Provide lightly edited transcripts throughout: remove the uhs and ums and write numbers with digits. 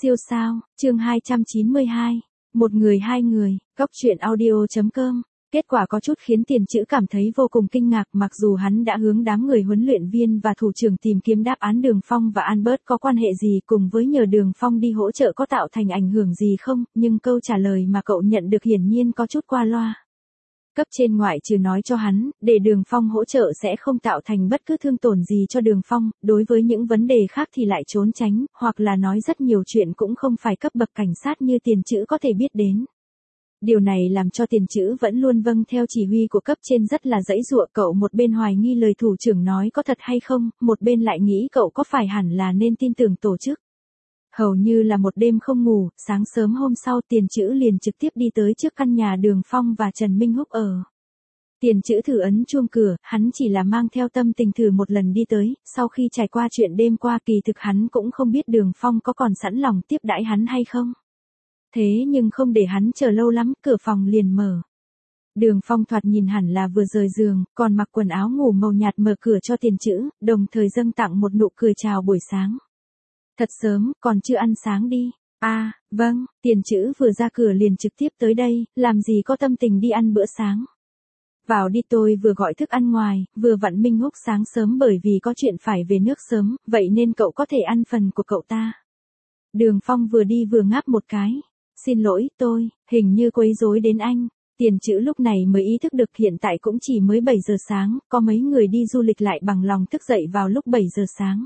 Siêu sao, chương 292. Một người hai người, góc truyện audio.com. Kết quả có chút khiến Tiền Chữ cảm thấy vô cùng kinh ngạc, mặc dù hắn đã hướng đám người huấn luyện viên và thủ trưởng tìm kiếm đáp án Đường Phong và Albert có quan hệ gì cùng với nhờ Đường Phong đi hỗ trợ có tạo thành ảnh hưởng gì không, nhưng câu trả lời mà cậu nhận được hiển nhiên có chút qua loa. Cấp trên ngoại trừ nói cho hắn, để Đường Phong hỗ trợ sẽ không tạo thành bất cứ thương tổn gì cho Đường Phong, đối với những vấn đề khác thì lại trốn tránh, hoặc là nói rất nhiều chuyện cũng không phải cấp bậc cảnh sát như Tiền Chữ có thể biết đến. Điều này làm cho Tiền Chữ vẫn luôn vâng theo chỉ huy của cấp trên rất là giãy giụa, cậu một bên hoài nghi lời thủ trưởng nói có thật hay không, một bên lại nghĩ cậu có phải hẳn là nên tin tưởng tổ chức. Hầu như là một đêm không ngủ, sáng sớm hôm sau Tiền Chữ liền trực tiếp đi tới trước căn nhà Đường Phong và Trần Minh Húc ở. Tiền Chữ thử ấn chuông cửa, hắn chỉ là mang theo tâm tình thử một lần đi tới, sau khi trải qua chuyện đêm qua kỳ thực hắn cũng không biết Đường Phong có còn sẵn lòng tiếp đãi hắn hay không. Thế nhưng không để hắn chờ lâu lắm, cửa phòng liền mở. Đường Phong thoạt nhìn hẳn là vừa rời giường, còn mặc quần áo ngủ màu nhạt mở cửa cho Tiền Chữ, đồng thời dâng tặng một nụ cười chào buổi sáng. Thật sớm, còn chưa ăn sáng đi. À, vâng, Tiền Chữ vừa ra cửa liền trực tiếp tới đây, làm gì có tâm tình đi ăn bữa sáng. Vào đi, tôi vừa gọi thức ăn ngoài, vừa vặn Minh Húc sáng sớm bởi vì có chuyện phải về nước sớm, vậy nên cậu có thể ăn phần của cậu ta. Đường Phong vừa đi vừa ngáp một cái. Xin lỗi, tôi, hình như quấy rối đến anh. Tiền Chữ lúc này mới ý thức được hiện tại cũng chỉ mới 7 giờ sáng, có mấy người đi du lịch lại bằng lòng thức dậy vào lúc 7 giờ sáng.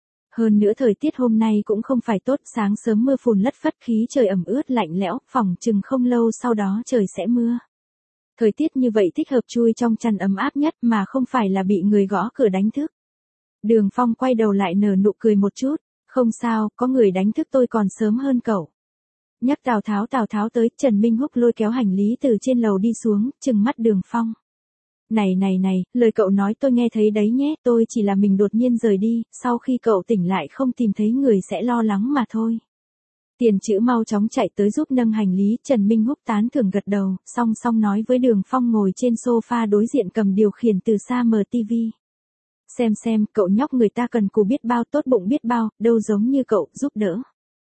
Hơn nữa thời tiết hôm nay cũng không phải tốt, sáng sớm mưa phùn lất phất, khí trời ẩm ướt lạnh lẽo, phòng chừng không lâu sau đó trời sẽ mưa. Thời tiết như vậy thích hợp chui trong chăn ấm áp nhất mà không phải là bị người gõ cửa đánh thức. Đường Phong quay đầu lại nở nụ cười một chút, không sao, có người đánh thức tôi còn sớm hơn cậu. Nhắc Tào Tháo tới, Trần Minh Húc lôi kéo hành lý từ trên lầu đi xuống, trừng mắt Đường Phong. Này, lời cậu nói tôi nghe thấy đấy nhé, tôi chỉ là mình đột nhiên rời đi, sau khi cậu tỉnh lại không tìm thấy người sẽ lo lắng mà thôi. Tiền Chữ mau chóng chạy tới giúp nâng hành lý, Trần Minh Húc tán thưởng gật đầu, song song nói với Đường Phong ngồi trên sofa đối diện cầm điều khiển từ xa mở tivi. Xem, cậu nhóc người ta cần cù biết bao, tốt bụng biết bao, đâu giống như cậu, giúp đỡ.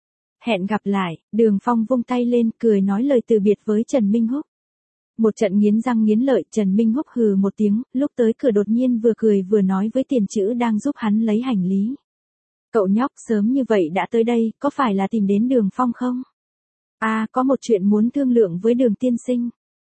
Hẹn gặp lại, Đường Phong vung tay lên, cười nói lời từ biệt với Trần Minh Húc. Một trận nghiến răng nghiến lợi, Trần Minh Húc hừ một tiếng, lúc tới cửa đột nhiên vừa cười vừa nói với Tiền Chữ đang giúp hắn lấy hành lý. Cậu nhóc sớm như vậy đã tới đây, có phải là tìm đến Đường Phong không? À, có một chuyện muốn thương lượng với Đường tiên sinh.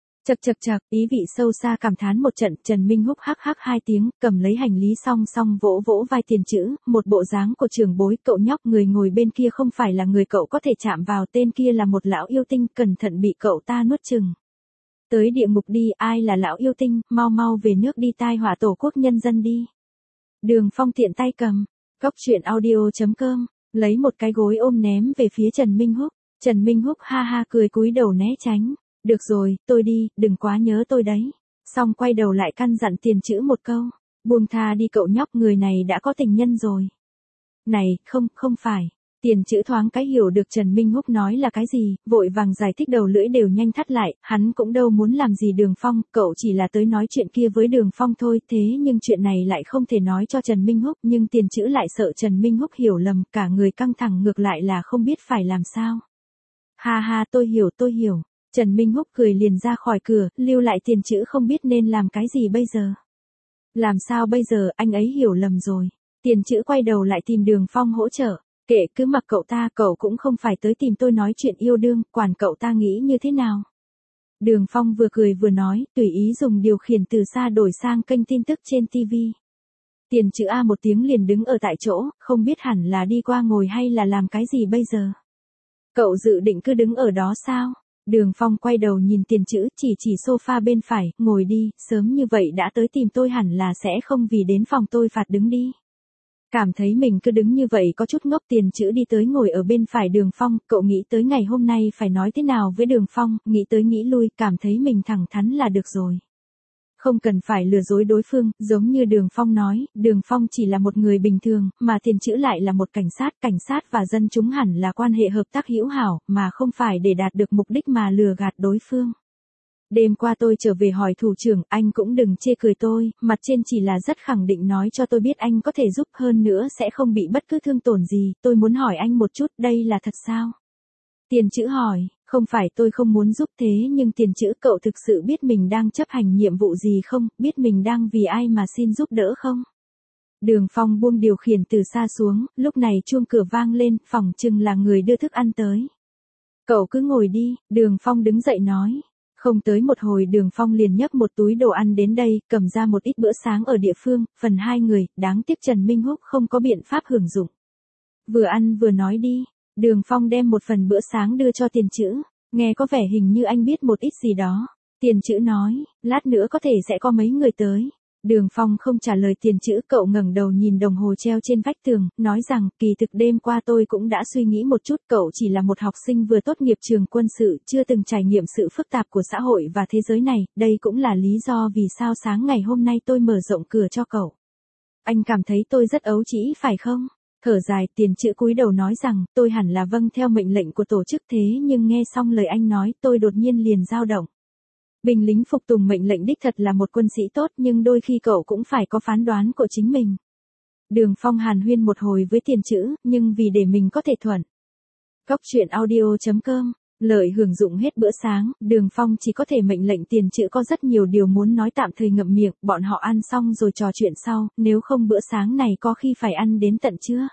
Chậc, ý vị sâu xa cảm thán một trận, Trần Minh Húc hắc hắc hai tiếng, cầm lấy hành lý song vỗ vỗ vai Tiền Chữ, một bộ dáng của trưởng bối, cậu nhóc, người ngồi bên kia không phải là người cậu có thể chạm vào, tên kia là một lão yêu tinh, cẩn thận bị cậu ta nuốt chừng. Tới địa ngục đi, ai là lão yêu tinh, mau về nước đi, tai họa tổ quốc nhân dân đi. Đường Phong tiện tay cầm, góc truyện audio.com, lấy một cái gối ôm ném về phía Trần Minh Húc. Trần Minh Húc ha ha cười cúi đầu né tránh. Được rồi, tôi đi, đừng quá nhớ tôi đấy. Xong quay đầu lại căn dặn Tiền Chữ một câu. Buông tha đi cậu nhóc, người này đã có tình nhân rồi. Này, không phải. Tiền Chữ thoáng cái hiểu được Trần Minh Húc nói là cái gì, vội vàng giải thích, đầu lưỡi đều nhanh thắt lại, hắn cũng đâu muốn làm gì Đường Phong, cậu chỉ là tới nói chuyện kia với Đường Phong thôi, thế nhưng chuyện này lại không thể nói cho Trần Minh Húc, nhưng Tiền Chữ lại sợ Trần Minh Húc hiểu lầm, cả người căng thẳng ngược lại là không biết phải làm sao. Ha, tôi hiểu. Trần Minh Húc cười liền ra khỏi cửa, lưu lại Tiền Chữ không biết nên làm cái gì bây giờ. Làm sao bây giờ, anh ấy hiểu lầm rồi. Tiền Chữ quay đầu lại tìm Đường Phong hỗ trợ. Kệ, cứ mặc cậu ta, cậu cũng không phải tới tìm tôi nói chuyện yêu đương, quản cậu ta nghĩ như thế nào. Đường Phong vừa cười vừa nói, tùy ý dùng điều khiển từ xa đổi sang kênh tin tức trên TV. Tiền Chữ a một tiếng liền đứng ở tại chỗ, không biết hẳn là đi qua ngồi hay là làm cái gì bây giờ. Cậu dự định cứ đứng ở đó sao? Đường Phong quay đầu nhìn Tiền Chữ, chỉ sofa bên phải, ngồi đi, sớm như vậy đã tới tìm tôi hẳn là sẽ không vì đến phòng tôi phạt đứng đi. Cảm thấy mình cứ đứng như vậy có chút ngốc, Tiền Chữ đi tới ngồi ở bên phải Đường Phong, cậu nghĩ tới ngày hôm nay phải nói thế nào với Đường Phong, nghĩ tới nghĩ lui, cảm thấy mình thẳng thắn là được rồi. Không cần phải lừa dối đối phương, giống như Đường Phong nói, Đường Phong chỉ là một người bình thường, mà Tiền Chữ lại là một cảnh sát và dân chúng hẳn là quan hệ hợp tác hữu hảo, mà không phải để đạt được mục đích mà lừa gạt đối phương. Đêm qua tôi trở về hỏi thủ trưởng, anh cũng đừng chê cười tôi, mặt trên chỉ là rất khẳng định nói cho tôi biết anh có thể giúp, hơn nữa sẽ không bị bất cứ thương tổn gì, tôi muốn hỏi anh một chút, đây là thật sao? Tiền Chữ hỏi, không phải tôi không muốn giúp thế nhưng Tiền Chữ, cậu thực sự biết mình đang chấp hành nhiệm vụ gì không, biết mình đang vì ai mà xin giúp đỡ không? Đường Phong buông điều khiển từ xa xuống, lúc này chuông cửa vang lên, phỏng chừng là người đưa thức ăn tới. Cậu cứ ngồi đi, Đường Phong đứng dậy nói. Không tới một hồi Đường Phong liền nhấc một túi đồ ăn đến đây, cầm ra một ít bữa sáng ở địa phương, phần 2 người, đáng tiếc Trần Minh Húc không có biện pháp hưởng dụng. Vừa ăn vừa nói đi, Đường Phong đem một phần bữa sáng đưa cho Tiền Chữ, nghe có vẻ hình như anh biết một ít gì đó. Tiền Chữ nói, lát nữa có thể sẽ có mấy người tới. Đường Phong không trả lời Tiền Chữ, cậu ngẩng đầu nhìn đồng hồ treo trên vách tường, nói rằng, kỳ thực đêm qua tôi cũng đã suy nghĩ một chút, cậu chỉ là một học sinh vừa tốt nghiệp trường quân sự, chưa từng trải nghiệm sự phức tạp của xã hội và thế giới này, đây cũng là lý do vì sao sáng ngày hôm nay tôi mở rộng cửa cho cậu. Anh cảm thấy tôi rất ấu trĩ phải không? Thở dài, Tiền Chữ cúi đầu nói rằng, tôi hẳn là vâng theo mệnh lệnh của tổ chức, thế nhưng nghe xong lời anh nói, tôi đột nhiên liền dao động. Binh lính phục tùng mệnh lệnh đích thật là một quân sĩ tốt, nhưng đôi khi cậu cũng phải có phán đoán của chính mình. Đường Phong hàn huyên một hồi với Tiền Chữ, nhưng vì để mình có thể thuận. Cóc truyện audio.com, lợi hưởng dụng hết bữa sáng, Đường Phong chỉ có thể mệnh lệnh Tiền Chữ có rất nhiều điều muốn nói tạm thời ngậm miệng, bọn họ ăn xong rồi trò chuyện sau, nếu không bữa sáng này có khi phải ăn đến tận trưa.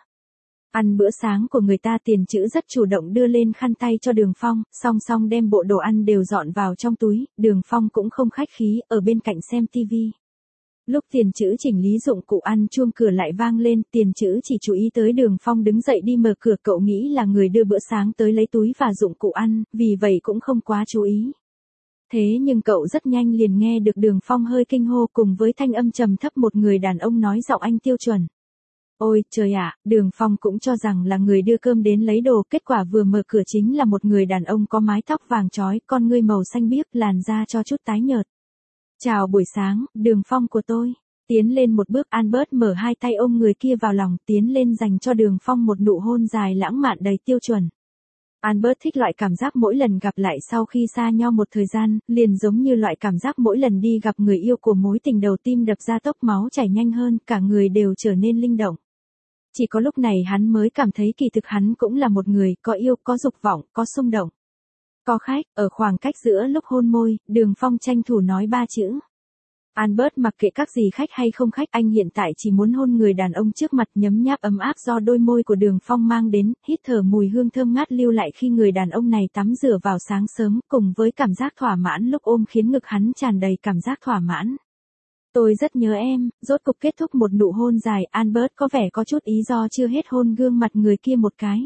Ăn bữa sáng của người ta, Tiền Chữ rất chủ động đưa lên khăn tay cho Đường Phong, song song đem bộ đồ ăn đều dọn vào trong túi, Đường Phong cũng không khách khí, ở bên cạnh xem tivi. Lúc Tiền Chữ chỉnh lý dụng cụ ăn, chuông cửa lại vang lên, Tiền Chữ chỉ chú ý tới Đường Phong đứng dậy đi mở cửa, cậu nghĩ là người đưa bữa sáng tới lấy túi và dụng cụ ăn, vì vậy cũng không quá chú ý. Thế nhưng cậu rất nhanh liền nghe được Đường Phong hơi kinh hô cùng với thanh âm trầm thấp một người đàn ông nói giọng Anh tiêu chuẩn. Ôi trời ạ, Đường Phong cũng cho rằng là người đưa cơm đến lấy đồ, kết quả vừa mở cửa chính là một người đàn ông có mái tóc vàng chói, con ngươi màu xanh biếc, làn da cho chút tái nhợt. Chào buổi sáng, Đường Phong của tôi. Tiến lên một bước, Albert mở hai tay ôm người kia vào lòng, tiến lên dành cho Đường Phong một nụ hôn dài lãng mạn đầy tiêu chuẩn. Albert thích loại cảm giác mỗi lần gặp lại sau khi xa nhau một thời gian, liền giống như loại cảm giác mỗi lần đi gặp người yêu của mối tình đầu, tim đập ra tốc, máu chảy nhanh hơn, cả người đều trở nên linh động. Chỉ có lúc này hắn mới cảm thấy kỳ thực hắn cũng là một người, có yêu, có dục vọng, có xung động. Có khách, ở khoảng cách giữa lúc hôn môi, Đường Phong tranh thủ nói 3 chữ. Albert mặc kệ các gì khách hay không khách, anh hiện tại chỉ muốn hôn người đàn ông trước mặt, nhấm nháp ấm áp do đôi môi của Đường Phong mang đến, hít thở mùi hương thơm ngát lưu lại khi người đàn ông này tắm rửa vào sáng sớm, cùng với cảm giác thỏa mãn lúc ôm khiến ngực hắn tràn đầy cảm giác thỏa mãn. Tôi rất nhớ em, rốt cục kết thúc một nụ hôn dài, Albert có vẻ có chút ý do chưa hết hôn gương mặt người kia một cái.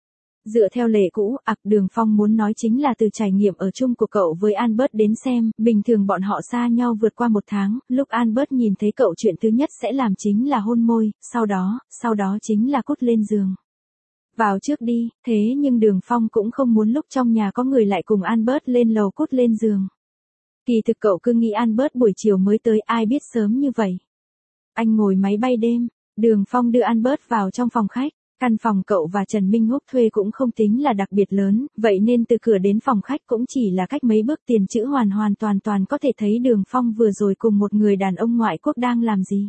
Dựa theo lệ cũ, Đường Phong muốn nói chính là từ trải nghiệm ở chung của cậu với Albert đến xem, bình thường bọn họ xa nhau vượt qua 1 tháng, lúc Albert nhìn thấy cậu chuyện thứ nhất sẽ làm chính là hôn môi, sau đó chính là cút lên giường. Vào trước đi, thế nhưng Đường Phong cũng không muốn lúc trong nhà có người lại cùng Albert lên lầu cút lên giường. Kỳ thực cậu cứ nghĩ Albert buổi chiều mới tới, ai biết sớm như vậy. Anh ngồi máy bay đêm, Đường Phong đưa Albert vào trong phòng khách. Căn phòng cậu và Trần Minh Húc thuê cũng không tính là đặc biệt lớn, vậy nên từ cửa đến phòng khách cũng chỉ là cách mấy bước. Tiền Chữ hoàn toàn có thể thấy Đường Phong vừa rồi cùng một người đàn ông ngoại quốc đang làm gì.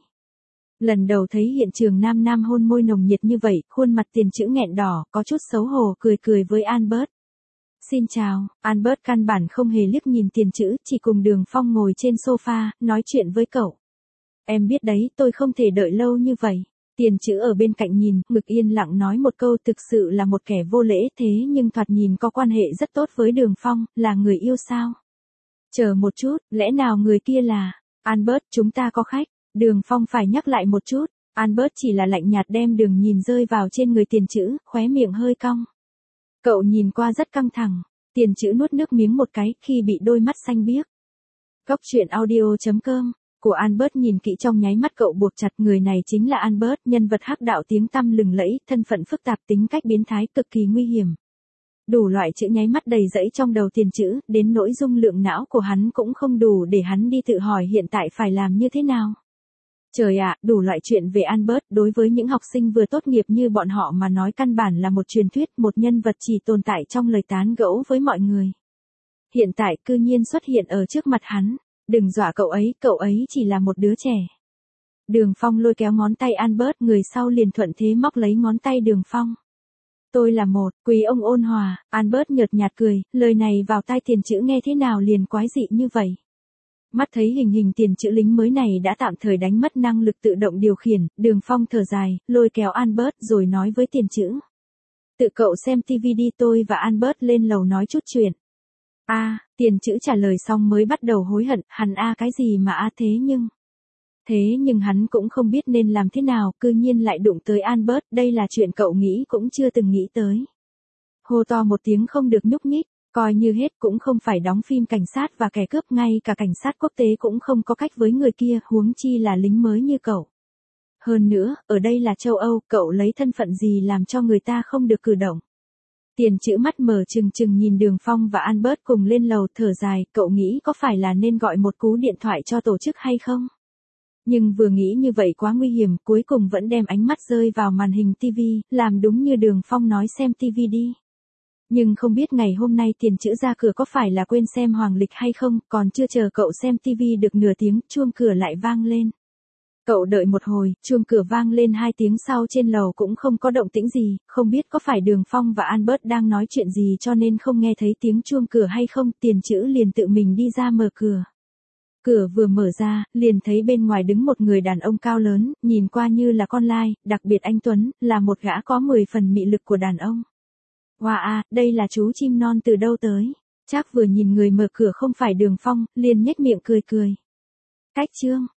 Lần đầu thấy hiện trường nam hôn môi nồng nhiệt như vậy, khuôn mặt Tiền Chữ nghẹn đỏ, có chút xấu hổ, cười với Albert. Xin chào, Albert căn bản không hề liếc nhìn Tiền Chữ, chỉ cùng Đường Phong ngồi trên sofa, nói chuyện với cậu. Em biết đấy, tôi không thể đợi lâu như vậy. Tiền Chữ ở bên cạnh nhìn, ngực yên lặng nói một câu, thực sự là một kẻ vô lễ, thế nhưng thoạt nhìn có quan hệ rất tốt với Đường Phong, là người yêu sao? Chờ một chút, lẽ nào người kia là... Albert, chúng ta có khách. Đường Phong phải nhắc lại một chút. Albert chỉ là lạnh nhạt đem đường nhìn rơi vào trên người Tiền Chữ, khóe miệng hơi cong. Cậu nhìn qua rất căng thẳng. Tiền Chữ nuốt nước miếng một cái khi bị đôi mắt xanh biếc. Cóc truyện audio.com của Albert nhìn kỹ trong nháy mắt cậu buộc chặt, người này chính là Albert, nhân vật hắc đạo tiếng tăm lừng lẫy, thân phận phức tạp, tính cách biến thái, cực kỳ nguy hiểm. Đủ loại chữ nháy mắt đầy rẫy trong đầu Tiền Chữ, đến nỗi dung lượng não của hắn cũng không đủ để hắn đi tự hỏi hiện tại phải làm như thế nào. Trời ạ, đủ loại chuyện về Albert, đối với những học sinh vừa tốt nghiệp như bọn họ mà nói căn bản là một truyền thuyết, một nhân vật chỉ tồn tại trong lời tán gẫu với mọi người. hiện tại cư nhiên xuất hiện ở trước mặt hắn. Đừng dọa cậu ấy chỉ là một đứa trẻ. Đường Phong lôi kéo ngón tay Albert, người sau liền thuận thế móc lấy ngón tay Đường Phong. Tôi là một, quý ông ôn hòa, Albert nhợt nhạt cười, lời này vào tai Tiền Chữ nghe thế nào liền quái dị như vậy. Mắt thấy hình Tiền Chữ lính mới này đã tạm thời đánh mất năng lực tự động điều khiển, Đường Phong thở dài, lôi kéo Albert rồi nói với Tiền Chữ. Tự cậu xem TV đi, tôi và Albert lên lầu nói chút chuyện. Tiền Chữ trả lời xong mới bắt đầu hối hận, hắn cái gì mà thế nhưng hắn cũng không biết nên làm thế nào, cư nhiên lại đụng tới Albert, đây là chuyện cậu nghĩ cũng chưa từng nghĩ tới. Hô to một tiếng không được nhúc nhích, coi như hết cũng không phải đóng phim cảnh sát và kẻ cướp, ngay cả cảnh sát quốc tế cũng không có cách với người kia, huống chi là lính mới như cậu. Hơn nữa, ở đây là châu Âu, cậu lấy thân phận gì làm cho người ta không được cử động. Tiền Chữ mắt mở trừng nhìn Đường Phong và Albert cùng lên lầu, thở dài, cậu nghĩ có phải là nên gọi một cú điện thoại cho tổ chức hay không? Nhưng vừa nghĩ như vậy quá nguy hiểm, cuối cùng vẫn đem ánh mắt rơi vào màn hình TV, làm đúng như Đường Phong nói, xem TV đi. Nhưng không biết ngày hôm nay Tiền Chữ ra cửa có phải là quên xem hoàng lịch hay không, còn chưa chờ cậu xem TV được nửa tiếng, chuông cửa lại vang lên. Cậu đợi một hồi, chuông cửa vang lên 2 tiếng sau trên lầu cũng không có động tĩnh gì, không biết có phải Đường Phong và Albert đang nói chuyện gì cho nên không nghe thấy tiếng chuông cửa hay không, Tiền Chữ liền tự mình đi ra mở cửa. Cửa vừa mở ra, liền thấy bên ngoài đứng một người đàn ông cao lớn, nhìn qua như là con lai, đặc biệt anh tuấn, là một gã có 10 phần mị lực của đàn ông. Wow, đây là chú chim non từ đâu tới? Trác vừa nhìn người mở cửa không phải Đường Phong, liền nhếch miệng cười. Cách chương